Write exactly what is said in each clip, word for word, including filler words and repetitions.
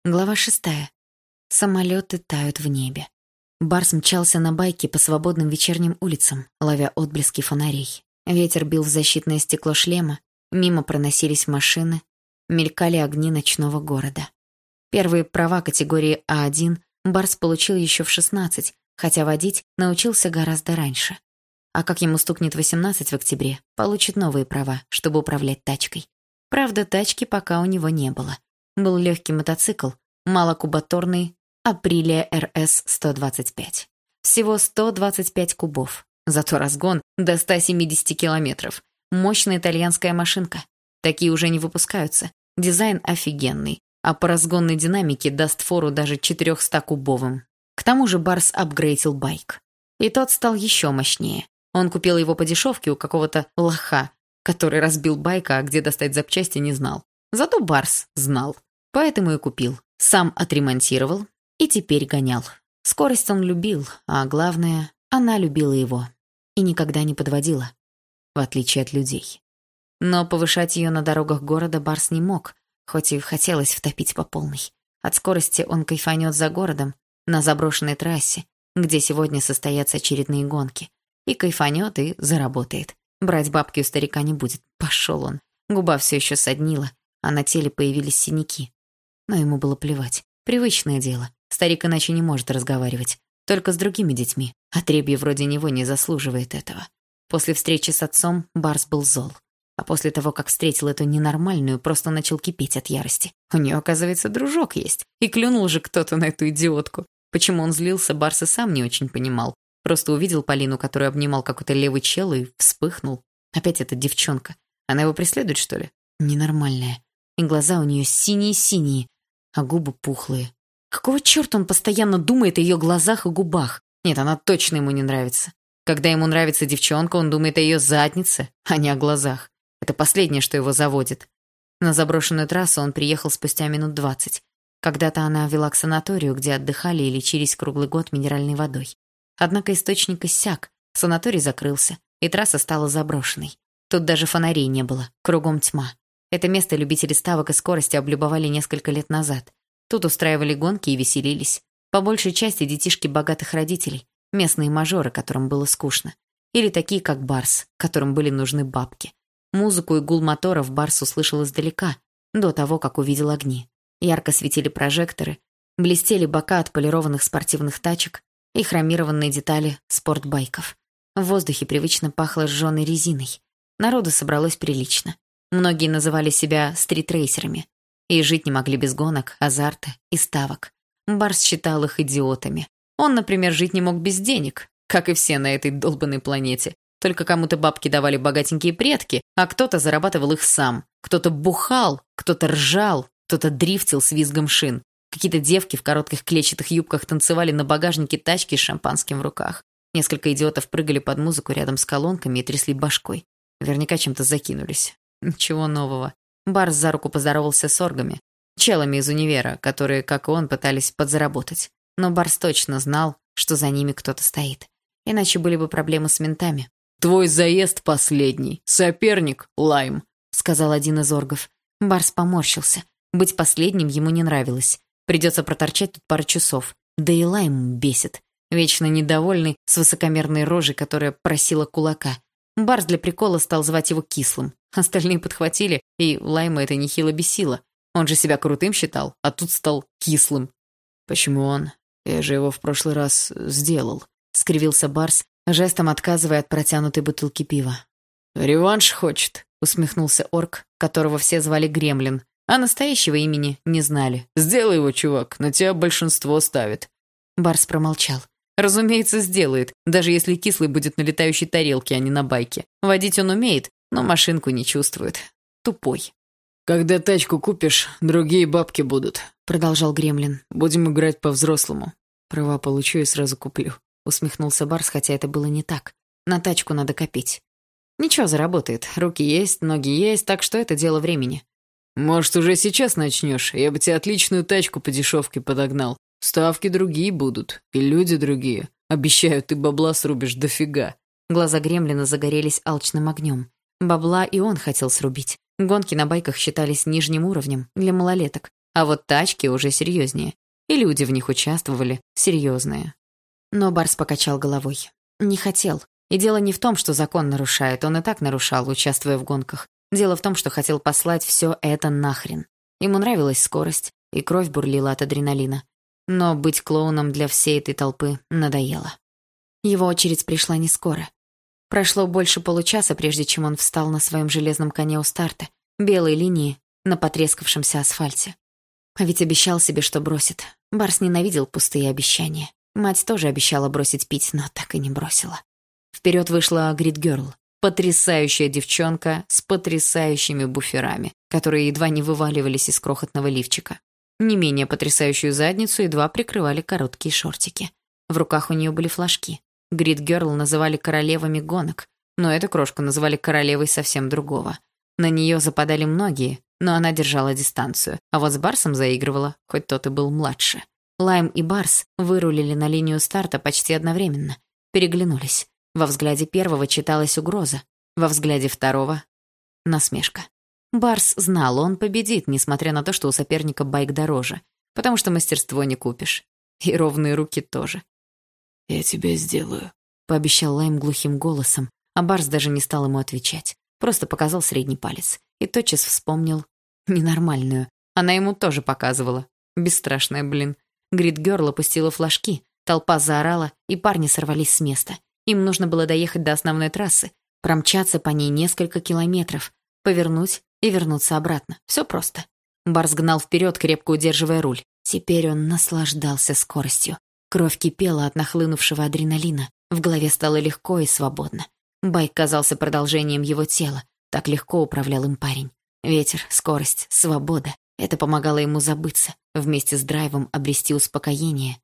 Глава шестая. Самолеты тают в небе. Барс мчался на байке по свободным вечерним улицам, ловя отблески фонарей. Ветер бил в защитное стекло шлема, мимо проносились машины, мелькали огни ночного города. Первые права категории А один Барс получил еще в шестнадцать, хотя водить научился гораздо раньше. А как ему стукнет восемнадцать в октябре, получит новые права, чтобы управлять тачкой. Правда, тачки пока у него не было. Был легкий мотоцикл, малокубаторный Aprilia эр эс сто двадцать пять. Всего сто двадцать пять кубов. Зато разгон до ста семидесяти километров. Мощная итальянская машинка. Такие уже не выпускаются. Дизайн офигенный. А по разгонной динамике даст фору даже четырехстакубовым. К тому же Барс апгрейдил байк. И тот стал еще мощнее. Он купил его по дешевке у какого-то лоха, который разбил байк, а где достать запчасти не знал. Зато Барс знал. Поэтому и купил. Сам отремонтировал и теперь гонял. Скорость он любил, а главное, она любила его. И никогда не подводила. В отличие от людей. Но повышать ее на дорогах города Барс не мог, хоть и хотелось втопить по полной. От скорости он кайфанет за городом, на заброшенной трассе, где сегодня состоятся очередные гонки. И кайфанет, и заработает. Брать бабки у старика не будет. Пошел он. Губа все еще соднила, а на теле появились синяки. Но ему было плевать. Привычное дело. Старик иначе не может разговаривать. Только с другими детьми. Отребье вроде него не заслуживает этого. После встречи с отцом Барс был зол. А после того, как встретил эту ненормальную, просто начал кипеть от ярости. У нее, оказывается, дружок есть. И клюнул же кто-то на эту идиотку. Почему он злился, Барс и сам не очень понимал. Просто увидел Полину, которую обнимал какой-то левый чел, и вспыхнул. Опять эта девчонка. Она его преследует, что ли? Ненормальная. И глаза у нее синие-синие, а губы пухлые. Какого черта он постоянно думает о ее глазах и губах? Нет, она точно ему не нравится. Когда ему нравится девчонка, он думает о ее заднице, а не о глазах. Это последнее, что его заводит. На заброшенную трассу он приехал спустя минут двадцать. Когда-то она вела к санаторию, где отдыхали и лечились круглый год минеральной водой. Однако источник иссяк, санаторий закрылся, и трасса стала заброшенной. Тут даже фонарей не было, кругом тьма. Это место любители ставок и скорости облюбовали несколько лет назад. Тут устраивали гонки и веселились. По большей части детишки богатых родителей, местные мажоры, которым было скучно. Или такие, как Барс, которым были нужны бабки. Музыку и гул моторов Барс услышал издалека, до того, как увидел огни. Ярко светили прожекторы, блестели бока отполированных спортивных тачек и хромированные детали спортбайков. В воздухе привычно пахло сжёной резиной. Народу собралось прилично. Многие называли себя стритрейсерами и жить не могли без гонок, азарта и ставок. Барс считал их идиотами. Он, например, жить не мог без денег, как и все на этой долбанной планете. Только кому-то бабки давали богатенькие предки, а кто-то зарабатывал их сам. Кто-то бухал, кто-то ржал, кто-то дрифтил с визгом шин. Какие-то девки в коротких клетчатых юбках танцевали на багажнике тачки с шампанским в руках. Несколько идиотов прыгали под музыку рядом с колонками и трясли башкой. Наверняка чем-то закинулись. Ничего нового. Барс за руку поздоровался с оргами, челами из универа, которые, как и он, пытались подзаработать. Но Барс точно знал, что за ними кто-то стоит. Иначе были бы проблемы с ментами. «Твой заезд последний. Соперник — Лайм», — сказал один из оргов. Барс поморщился. Быть последним ему не нравилось. Придется проторчать тут пару часов. Да и Лайм бесит. Вечно недовольный, с высокомерной рожей, которая просила кулака. Барс для прикола стал звать его Кислым. Остальные подхватили, и Лайма это нехило бесило. Он же себя крутым считал, а тут стал Кислым. «Почему он? Я же его в прошлый раз сделал», — скривился Барс, жестом отказывая от протянутой бутылки пива. «Реванш хочет», — усмехнулся орк, которого все звали Гремлин, а настоящего имени не знали. «Сделай его, чувак, на тебя большинство ставит». Барс промолчал. Разумеется, сделает, даже если Кислый будет на летающей тарелке, а не на байке. Водить он умеет, но машинку не чувствует. Тупой. «Когда тачку купишь, другие бабки будут», — продолжал Гремлин. «Будем играть по-взрослому». «Права получу и сразу куплю», — усмехнулся Барс, хотя это было не так. На тачку надо копить. «Ничего, заработает. Руки есть, ноги есть, так что это дело времени». «Может, уже сейчас начнешь? Я бы тебе отличную тачку по дешевке подогнал. Ставки другие будут, и люди другие. Обещаю, ты бабла срубишь дофига». Глаза Гремлина загорелись алчным огнем. Бабла и он хотел срубить. Гонки на байках считались нижним уровнем для малолеток. А вот тачки уже серьезнее. И люди в них участвовали серьезные. Но Барс покачал головой. Не хотел. И дело не в том, что закон нарушает. Он и так нарушал, участвуя в гонках. Дело в том, что хотел послать все это нахрен. Ему нравилась скорость, и кровь бурлила от адреналина. Но быть клоуном для всей этой толпы надоело. Его очередь пришла не скоро. Прошло больше получаса, прежде чем он встал на своем железном коне у старта, белой линии, на потрескавшемся асфальте. А ведь обещал себе, что бросит. Барс ненавидел пустые обещания. Мать тоже обещала бросить пить, но так и не бросила. Вперед вышла Грид Герл, потрясающая девчонка с потрясающими буферами, которые едва не вываливались из крохотного лифчика. Не менее потрясающую задницу едва прикрывали короткие шортики. В руках у нее были флажки. Грид Герл называли королевами гонок, но эту крошку называли королевой совсем другого. На нее западали многие, но она держала дистанцию, а вот с Барсом заигрывала, хоть тот и был младше. Лайм и Барс вырулили на линию старта почти одновременно, переглянулись. Во взгляде первого читалась угроза, во взгляде второго — насмешка. Барс знал, он победит, несмотря на то, что у соперника байк дороже, потому что мастерство не купишь. И ровные руки тоже. «Я тебя сделаю», — пообещал Лайм глухим голосом, а Барс даже не стал ему отвечать. Просто показал средний палец. И тотчас вспомнил ненормальную. Она ему тоже показывала. Бесстрашная, блин. Грид Герл опустила флажки, толпа заорала, и парни сорвались с места. Им нужно было доехать до основной трассы, промчаться по ней несколько километров, повернуть и вернуться обратно. Все просто. Барс гнал вперед, крепко удерживая руль. Теперь он наслаждался скоростью. Кровь кипела от нахлынувшего адреналина. В голове стало легко и свободно. Байк казался продолжением его тела. Так легко управлял им парень. Ветер, скорость, свобода. Это помогало ему забыться, вместе с драйвом обрести успокоение.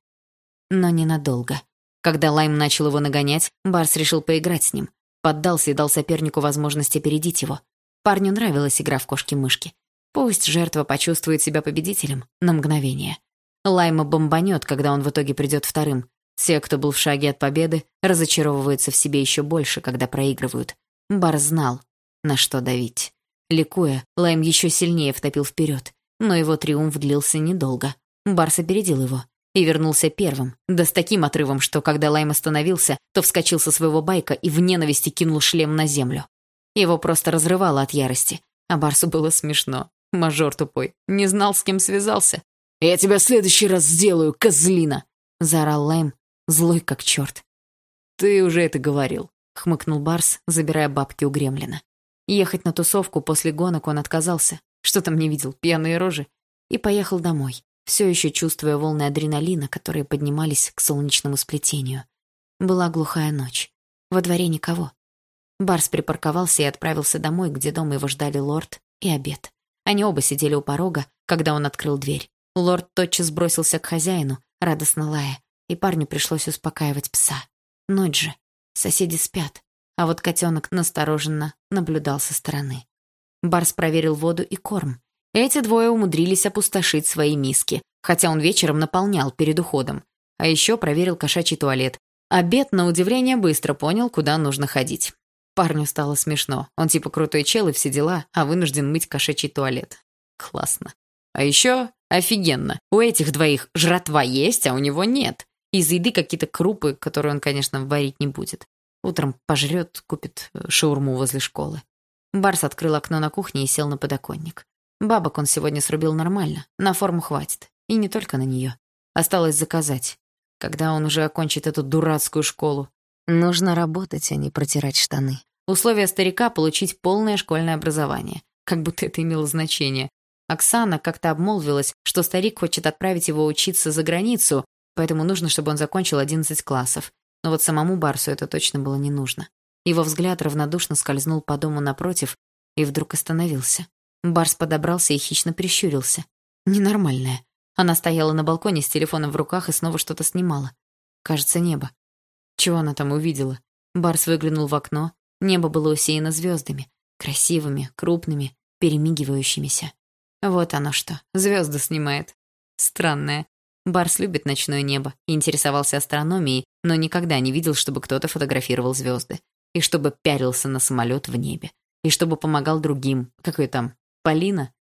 Но ненадолго. Когда Лайм начал его нагонять, Барс решил поиграть с ним. Поддался и дал сопернику возможность опередить его. Парню нравилась игра в кошки-мышки. Пусть жертва почувствует себя победителем на мгновение. Лайма бомбанет, когда он в итоге придет вторым. Те, кто был в шаге от победы, разочаровываются в себе еще больше, когда проигрывают. Барс знал, на что давить. Ликуя, Лайм еще сильнее втопил вперед, но его триумф длился недолго. Барс опередил его и вернулся первым, да с таким отрывом, что когда Лайм остановился, то вскочил со своего байка и в ненависти кинул шлем на землю. Его просто разрывало от ярости, а Барсу было смешно. Мажор тупой, не знал, с кем связался. «Я тебя в следующий раз сделаю, козлина!» — заорал Лайм, злой как черт. «Ты уже это говорил», — хмыкнул Барс, забирая бабки у гремлина. Ехать на тусовку после гонок он отказался, что там не видел, пьяные рожи, и поехал домой, все еще чувствуя волны адреналина, которые поднимались к солнечному сплетению. Была глухая ночь. Во дворе никого. Барс припарковался и отправился домой, где дома его ждали лорд и обед. Они оба сидели у порога, когда он открыл дверь. Лорд тотчас бросился к хозяину, радостно лая, и парню пришлось успокаивать пса. Ночь же. Соседи спят, а вот котенок настороженно наблюдал со стороны. Барс проверил воду и корм. Эти двое умудрились опустошить свои миски, хотя он вечером наполнял перед уходом. А еще проверил кошачий туалет. Обед, на удивление, быстро понял, куда нужно ходить. Парню стало смешно. Он типа крутой чел и все дела, а вынужден мыть кошачий туалет. Классно. А еще офигенно. У этих двоих жратва есть, а у него нет. Из еды какие-то крупы, которые он, конечно, варить не будет. Утром пожрет, купит шаурму возле школы. Барс открыл окно на кухне и сел на подоконник. Бабок он сегодня срубил нормально, на форму хватит. И не только на нее. Осталось заказать. Когда он уже окончит эту дурацкую школу? Нужно работать, а не протирать штаны. Условия старика — получить полное школьное образование. Как будто это имело значение. Оксана как-то обмолвилась, что старик хочет отправить его учиться за границу, поэтому нужно, чтобы он закончил одиннадцать классов. Но вот самому Барсу это точно было не нужно. Его взгляд равнодушно скользнул по дому напротив и вдруг остановился. Барс подобрался и хищно прищурился. Ненормальная. Она стояла на балконе с телефоном в руках и снова что-то снимала. Кажется, небо. Чего она там увидела? Барс выглянул в окно. Небо было усеяно звездами. Красивыми, крупными, перемигивающимися. Вот оно что. Звезды снимает. Странное. Барс любит ночное небо и интересовался астрономией, но никогда не видел, чтобы кто-то фотографировал звезды. И чтобы пялился на самолет в небе. И чтобы помогал другим. Какой там? Полина?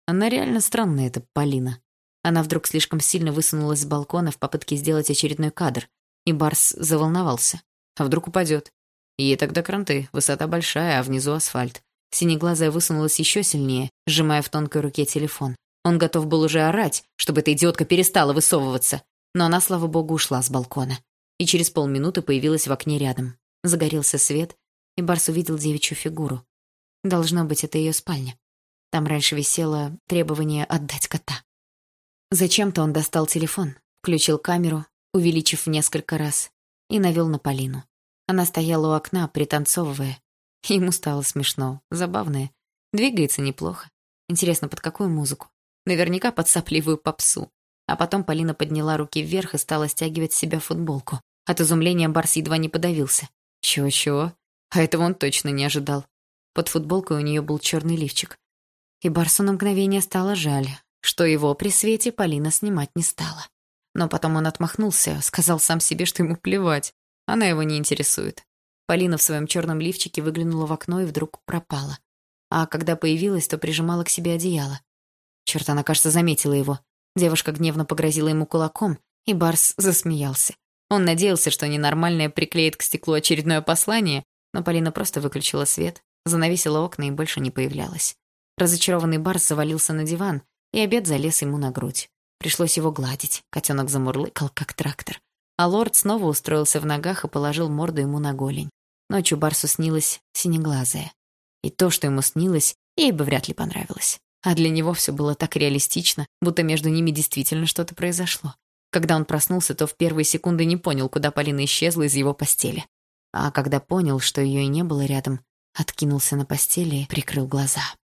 Она реально странная, эта Полина. Она вдруг слишком сильно высунулась с балкона в попытке сделать очередной кадр, и Барс заволновался. А вдруг упадет? Ей тогда кранты, высота большая, а внизу асфальт. Синеглазая высунулась еще сильнее, сжимая в тонкой руке телефон. Он готов был уже орать, чтобы эта идиотка перестала высовываться. Но она, слава богу, ушла с балкона. И через полминуты появилась в окне рядом. Загорелся свет, и Барс увидел девичью фигуру. Должно быть, это ее спальня. Там раньше висело требование отдать кота. Зачем-то он достал телефон, включил камеру, увеличив в несколько раз, и навел на Полину. Она стояла у окна, пританцовывая. Ему стало смешно, забавное. Двигается неплохо. Интересно, под какую музыку? Наверняка под сопливую попсу. А потом Полина подняла руки вверх и стала стягивать с себя футболку. От изумления Барс едва не подавился. Чего-чего? А этого он точно не ожидал. Под футболкой у нее был черный лифчик. И Барсу на мгновение стало жаль, что его при свете Полина снимать не стала. Но потом он отмахнулся, сказал сам себе, что ему плевать. Она его не интересует. Полина в своем черном лифчике выглянула в окно и вдруг пропала. А когда появилась, то прижимала к себе одеяло. Черт, она, кажется, заметила его. Девушка гневно погрозила ему кулаком, и Барс засмеялся. Он надеялся, что ненормальная приклеит к стеклу очередное послание, но Полина просто выключила свет, занавесила окна и больше не появлялась. Разочарованный Барс завалился на диван, и обед залез ему на грудь. Пришлось его гладить, котенок замурлыкал, как трактор. А лорд снова устроился в ногах и положил морду ему на голень. Ночью Барсу снилась синеглазая. И то, что ему снилось, ей бы вряд ли понравилось. А для него все было так реалистично, будто между ними действительно что-то произошло. Когда он проснулся, то в первые секунды не понял, куда Полина исчезла из его постели. А когда понял, что ее и не было рядом, откинулся на постели и прикрыл глаза.